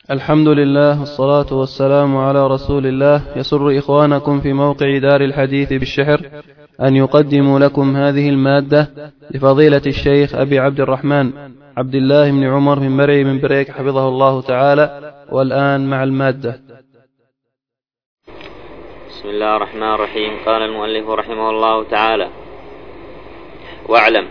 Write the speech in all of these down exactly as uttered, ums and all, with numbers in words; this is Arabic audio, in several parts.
الحمد لله والصلاة والسلام على رسول الله. يسر إخوانكم في موقع دار الحديث بالشحر أن يقدموا لكم هذه المادة لفضيلة الشيخ أبي عبد الرحمن عبد الله بن عمر بن مرعي من بريك حفظه الله تعالى. والآن مع المادة. بسم الله الرحمن الرحيم. قال المؤلف رحمه الله تعالى: واعلم.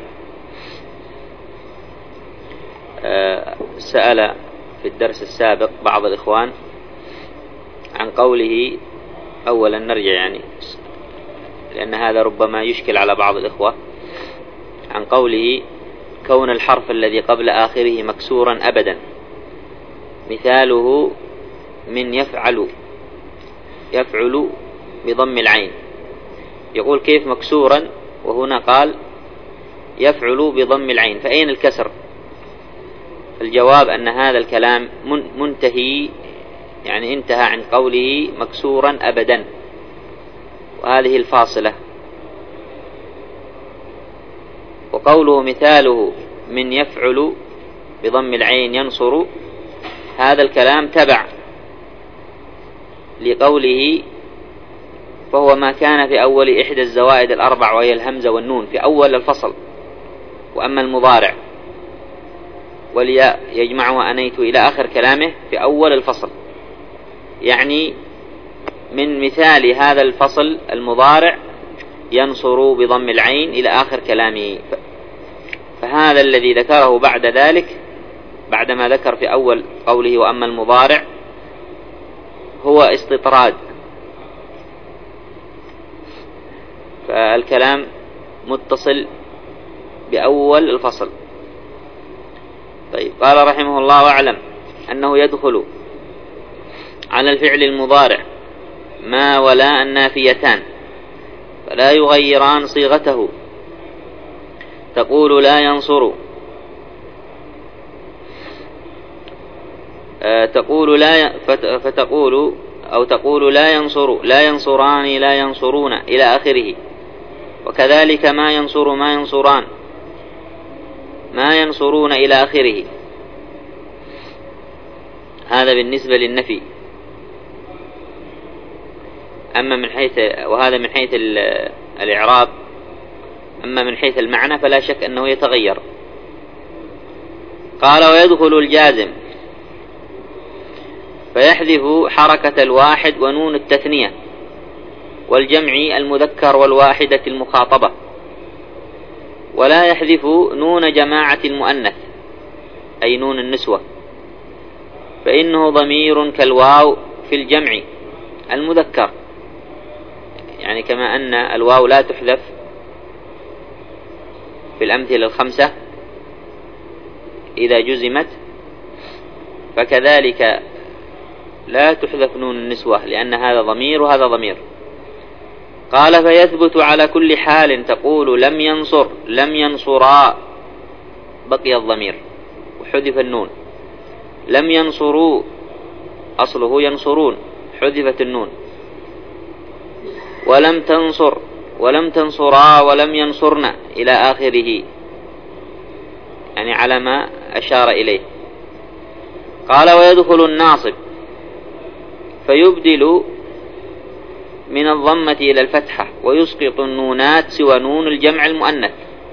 أه سأل في الدرس السابق بعض الإخوان عن قوله، أولا نرجع يعني لأن هذا ربما يشكل على بعض الإخوة، عن قوله: كون الحرف الذي قبل آخره مكسورا أبدا، مثاله من يفعل يفعل بضم العين. يقول كيف مكسورا وهنا قال يفعل بضم العين، فأين الكسر؟ الجواب أن هذا الكلام منتهي، يعني انتهى عن قوله مكسورا أبدا، وهذه الفاصلة. وقوله مثاله من يفعل بضم العين ينصر، هذا الكلام تبع لقوله فهو ما كان في أول إحدى الزوائد الأربع وهي الهمزة والنون في أول الفصل. وأما المضارع والياء يجمع أنيت إلى آخر كلامه في أول الفصل، يعني من مثال هذا الفصل المضارع ينصر بضم العين إلى آخر كلامه. فهذا الذي ذكره بعد ذلك بعدما ذكر في أول قوله وأما المضارع هو استطراد، فالكلام متصل بأول الفصل. طيب، قال رحمه الله: واعلم أنه يدخل على الفعل المضارع ما ولا النافيتان فلا يغيران صيغته. تقول لا ينصر، آه تقول لا فتقول أو تقول لا ينصر، لا ينصران، لا ينصرون إلى آخره. وكذلك ما ينصر، ما ينصران، ما ينصرون إلى آخره. هذا بالنسبة للنفي. أما من حيث وهذا من حيث الإعراب، أما من حيث المعنى فلا شك أنه يتغير. قال: ويدخل الجازم فيحذف حركة الواحد ونون التثنية والجمع المذكر والواحدة المخاطبة، ولا يحذف نون جماعة المؤنث أي نون النسوة، فإنه ضمير كالواو في الجمع المذكر، يعني كما أن الواو لا تحذف في الأمثلة الخمسة إذا جزمت، فكذلك لا تحذف نون النسوة لأن هذا ضمير وهذا ضمير. قال: فيثبت على كل حال. تقول لم ينصر، لم ينصرا، بقي الضمير وحذف النون. لم ينصروا، أصله ينصرون، حذفت النون. ولم تنصر، ولم تنصرا، ولم ينصرنا إلى آخره، يعني على ما أشار إليه. قال: ويدخل الناصب فيبدل من الضمة إلى الفتحة ويسقط النونات سوى نون الجمع المؤنث،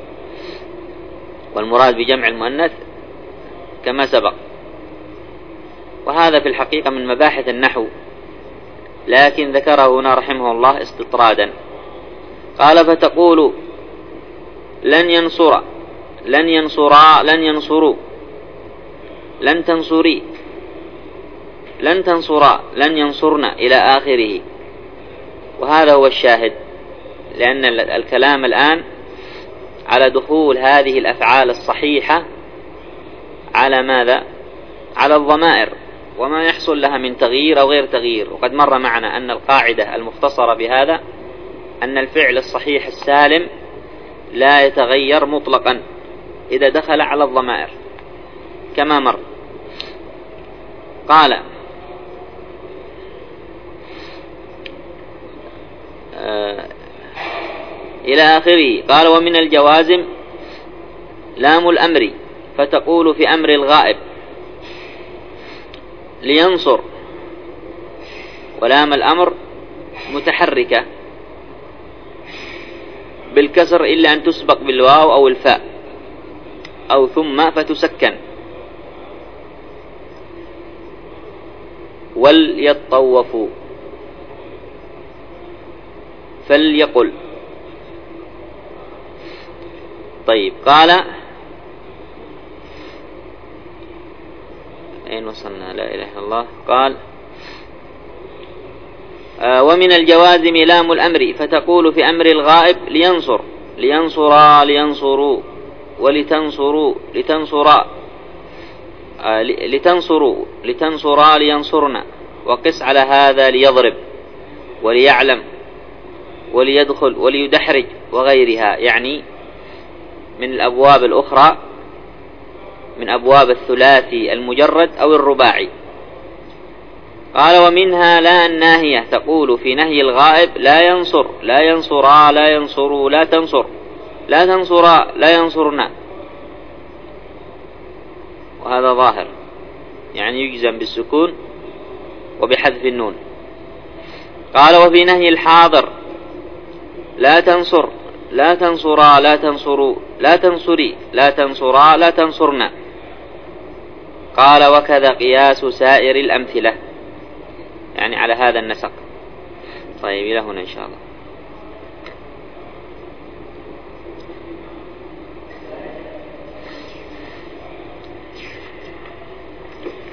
والمراد بجمع المؤنث كما سبق. وهذا في الحقيقة من مباحث النحو، لكن ذكره هنا رحمه الله استطرادا. قال: فتقول لن ينصر، لن ينصرا، لن ينصروا، لن تنصري، لن تنصرا، لن ينصرنا إلى آخره. وهذا هو الشاهد، لأن الكلام الآن على دخول هذه الأفعال الصحيحة على ماذا؟ على الضمائر وما يحصل لها من تغيير أو غير تغيير. وقد مر معنا أن القاعدة المختصرة بهذا أن الفعل الصحيح السالم لا يتغير مطلقا إذا دخل على الضمائر كما مر. قال: آه إلى آخره. قال: ومن الجوازم لام الأمر، فتقول في أمر الغائب لينصر، ولام الأمر متحركة بالكسر إلا أن تسبق بالواو أو الفاء أو ثم فتسكن. وليطوفوا، فليقل. طيب قال أين وصلنا؟ لا إله إلا الله. قال آه ومن الجوازم لام الأمر، فتقول في أمر الغائب لينصر، لينصرا لينصروا، ولتنصروا لتنصرا، آه لتنصروا لتنصرا لينصرنا. وقس على هذا ليضرب وليعلم وليدخل وليدحرج وغيرها، يعني من الأبواب الأخرى من أبواب الثلاثي المجرد أو الرباعي. قال ومنها لا الناهية، تقول في نهي الغائب لا ينصر، لا ينصرا، لا ينصروا، لا تنصر، لا تنصرا، لا ينصرنا، وهذا ظاهر يعني يجزم بالسكون وبحذف النون. قال وفي نهي الحاضر لا تنصر، لا تنصرا، لا تنصروا، لا تنصري، لا تنصرا، لا تنصرنا. قال وكذا قياس سائر الأمثلة، يعني على هذا النسق. طيب إلى هنا إن شاء الله.